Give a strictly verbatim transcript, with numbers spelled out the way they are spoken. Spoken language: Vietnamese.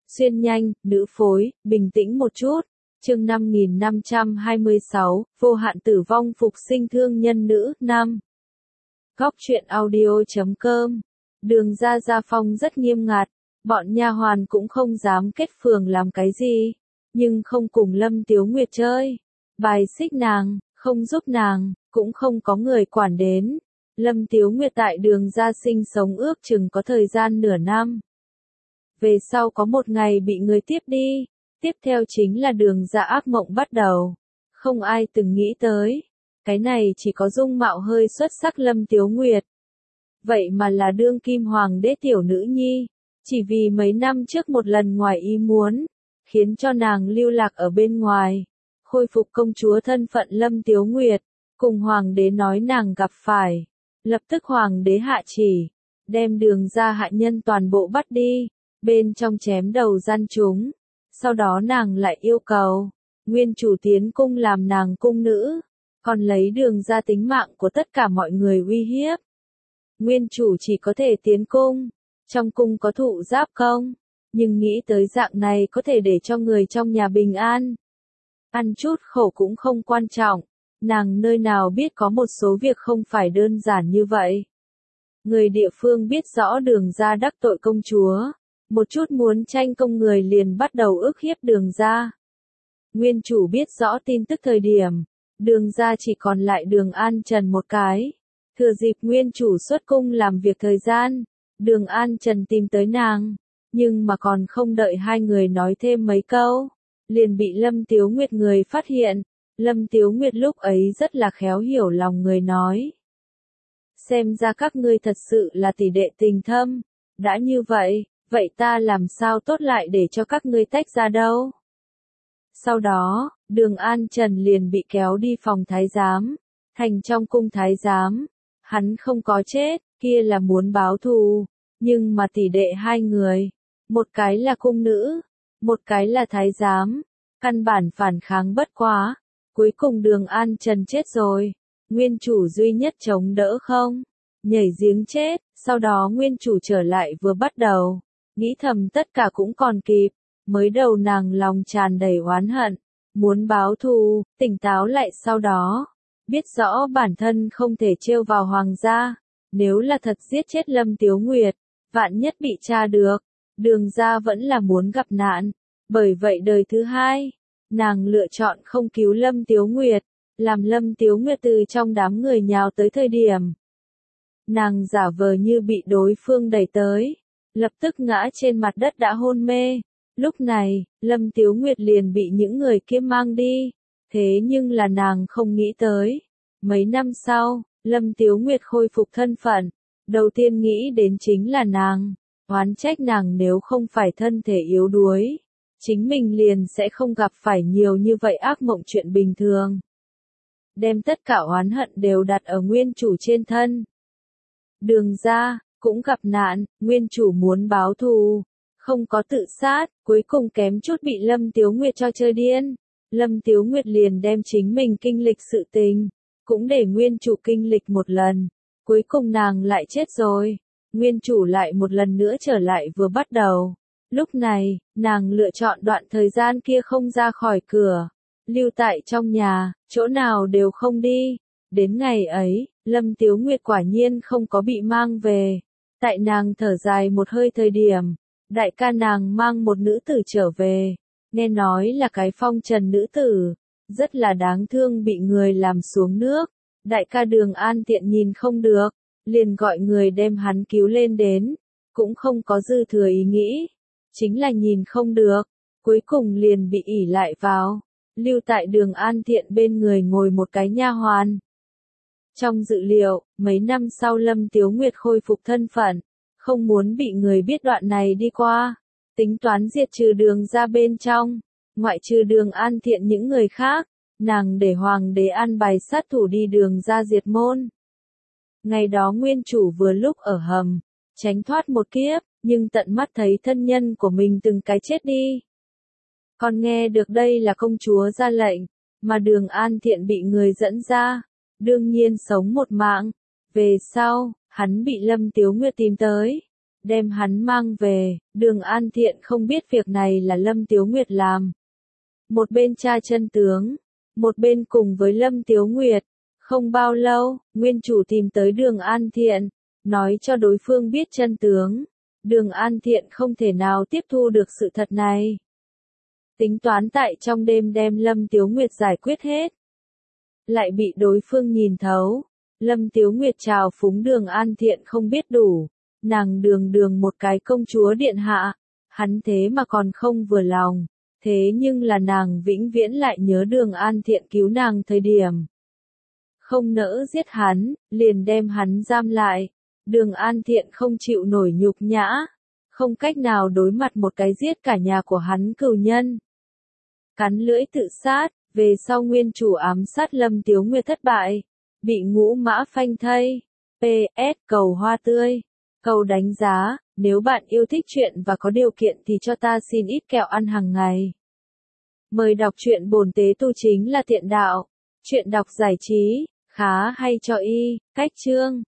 Xuyên nhanh, nữ phối, bình tĩnh một chút. Chương năm nghìn năm trăm hai mươi sáu, vô hạn tử vong phục sinh thương nhân nữ, năm. Góc truyện audio chấm com. Đường ra gia phong rất nghiêm ngặt, bọn nha hoàn cũng không dám kết phường làm cái gì, nhưng không cùng Lâm Tiếu Nguyệt chơi, bài xích nàng, không giúp nàng, cũng không có người quản đến. Lâm Tiếu Nguyệt tại đường ra sinh sống ước chừng có thời gian nửa năm. Về sau có một ngày bị người tiếp đi, tiếp theo chính là đường ra ác mộng bắt đầu. Không ai từng nghĩ tới, cái này chỉ có dung mạo hơi xuất sắc Lâm Tiếu Nguyệt. Vậy mà là đương kim hoàng đế tiểu nữ nhi, chỉ vì mấy năm trước một lần ngoài ý muốn, khiến cho nàng lưu lạc ở bên ngoài, khôi phục công chúa thân phận Lâm Tiếu Nguyệt, cùng hoàng đế nói nàng gặp phải. Lập tức hoàng đế hạ chỉ, đem đường ra hạ nhân toàn bộ bắt đi, bên trong chém đầu gian chúng. Sau đó nàng lại yêu cầu, nguyên chủ tiến cung làm nàng cung nữ, còn lấy đường ra tính mạng của tất cả mọi người uy hiếp. Nguyên chủ chỉ có thể tiến cung, trong cung có thụ giáp công, nhưng nghĩ tới dạng này có thể để cho người trong nhà bình an. Ăn chút khổ cũng không quan trọng, nàng nơi nào biết có một số việc không phải đơn giản như vậy. Người địa phương biết rõ đường ra đắc tội công chúa, một chút muốn tranh công người liền bắt đầu ức hiếp đường ra. Nguyên chủ biết rõ tin tức thời điểm, đường ra chỉ còn lại đường An Trần một cái. Thừa dịp nguyên chủ xuất cung làm việc thời gian, đường An Trần tìm tới nàng, nhưng mà còn không đợi hai người nói thêm mấy câu, liền bị Lâm Tiếu Nguyệt người phát hiện. Lâm Tiếu Nguyệt lúc ấy rất là khéo hiểu lòng người nói. Xem ra các ngươi thật sự là tỷ đệ tình thâm, đã như vậy, vậy ta làm sao tốt lại để cho các ngươi tách ra đâu. Sau đó, đường An Trần liền bị kéo đi phòng thái giám, thành trong cung thái giám. Hắn không có chết, kia là muốn báo thù, nhưng mà tỷ đệ hai người, một cái là cung nữ, một cái là thái giám, căn bản phản kháng bất quá, cuối cùng đường An Trần chết rồi, nguyên chủ duy nhất chống đỡ không, nhảy giếng chết, sau đó nguyên chủ trở lại vừa bắt đầu, nghĩ thầm tất cả cũng còn kịp, mới đầu nàng lòng tràn đầy oán hận, muốn báo thù, tỉnh táo lại sau đó. Biết rõ bản thân không thể trêu vào hoàng gia, nếu là thật giết chết Lâm Tiếu Nguyệt, vạn nhất bị tra được, đường ra vẫn là muốn gặp nạn. Bởi vậy đời thứ hai, nàng lựa chọn không cứu Lâm Tiếu Nguyệt, làm Lâm Tiếu Nguyệt từ trong đám người nhào tới thời điểm. Nàng giả vờ như bị đối phương đẩy tới, lập tức ngã trên mặt đất đã hôn mê. Lúc này, Lâm Tiếu Nguyệt liền bị những người kia mang đi. Thế nhưng là nàng không nghĩ tới. Mấy năm sau, Lâm Tiếu Nguyệt khôi phục thân phận. Đầu tiên nghĩ đến chính là nàng. Oán trách nàng nếu không phải thân thể yếu đuối. Chính mình liền sẽ không gặp phải nhiều như vậy ác mộng chuyện bình thường. Đem tất cả oán hận đều đặt ở nguyên chủ trên thân. Đường ra, cũng gặp nạn, nguyên chủ muốn báo thù. Không có tự sát, cuối cùng kém chút bị Lâm Tiếu Nguyệt cho chơi điên. Lâm Tiếu Nguyệt liền đem chính mình kinh lịch sự tình, cũng để nguyên chủ kinh lịch một lần. Cuối cùng nàng lại chết rồi. Nguyên chủ lại một lần nữa trở lại vừa bắt đầu. Lúc này, nàng lựa chọn đoạn thời gian kia không ra khỏi cửa, lưu tại trong nhà, chỗ nào đều không đi. Đến ngày ấy, Lâm Tiếu Nguyệt quả nhiên không có bị mang về. Tại nàng thở dài một hơi thời điểm, đại ca nàng mang một nữ tử trở về. Nghe nói là cái phong trần nữ tử, rất là đáng thương bị người làm xuống nước. Đại ca đường An Tiện nhìn không được, liền gọi người đem hắn cứu lên đến, cũng không có dư thừa ý nghĩ, chính là nhìn không được, cuối cùng liền bị ỉ lại vào, lưu tại đường An Tiện bên người ngồi một cái nha hoàn. Trong dự liệu, mấy năm sau Lâm Tiếu Nguyệt khôi phục thân phận, không muốn bị người biết đoạn này đi qua. Tính toán diệt trừ đường ra bên trong, ngoại trừ đường An Thiện những người khác, nàng để hoàng đế an bài sát thủ đi đường ra diệt môn. Ngày đó nguyên chủ vừa lúc ở hầm, tránh thoát một kiếp, nhưng tận mắt thấy thân nhân của mình từng cái chết đi. Còn nghe được đây là công chúa ra lệnh, mà đường An Thiện bị người dẫn ra, đương nhiên sống một mạng. Về sau, hắn bị Lâm Tiếu Nguyệt tìm tới, đem hắn mang về. Đường An Thiện không biết việc này là Lâm Tiếu Nguyệt làm. Một bên tra chân tướng, một bên cùng với Lâm Tiếu Nguyệt. Không bao lâu, nguyên chủ tìm tới Đường An Thiện, nói cho đối phương biết chân tướng. Đường An Thiện không thể nào tiếp thu được sự thật này. Tính toán tại trong đêm đem Lâm Tiếu Nguyệt giải quyết hết. Lại bị đối phương nhìn thấu. Lâm Tiếu Nguyệt trào phúng Đường An Thiện không biết đủ. Nàng đường đường một cái công chúa điện hạ. Hắn thế mà còn không vừa lòng. Thế nhưng là nàng vĩnh viễn lại nhớ Đường An Thiện cứu nàng thời điểm. Không nỡ giết hắn, liền đem hắn giam lại. Đường An Thiện không chịu nổi nhục nhã. Không cách nào đối mặt một cái giết cả nhà của hắn cừu nhân. Cắn lưỡi tự sát, về sau nguyên chủ ám sát Lâm Tiếu Nguyệt thất bại. Bị ngũ mã phanh thây. pê ét cầu hoa tươi. Cầu đánh giá, nếu bạn yêu thích truyện và có điều kiện thì cho ta xin ít kẹo ăn hàng ngày. Mời đọc truyện bổn tế tu chính là thiện đạo. Truyện đọc giải trí, khá hay cho y, cách chương.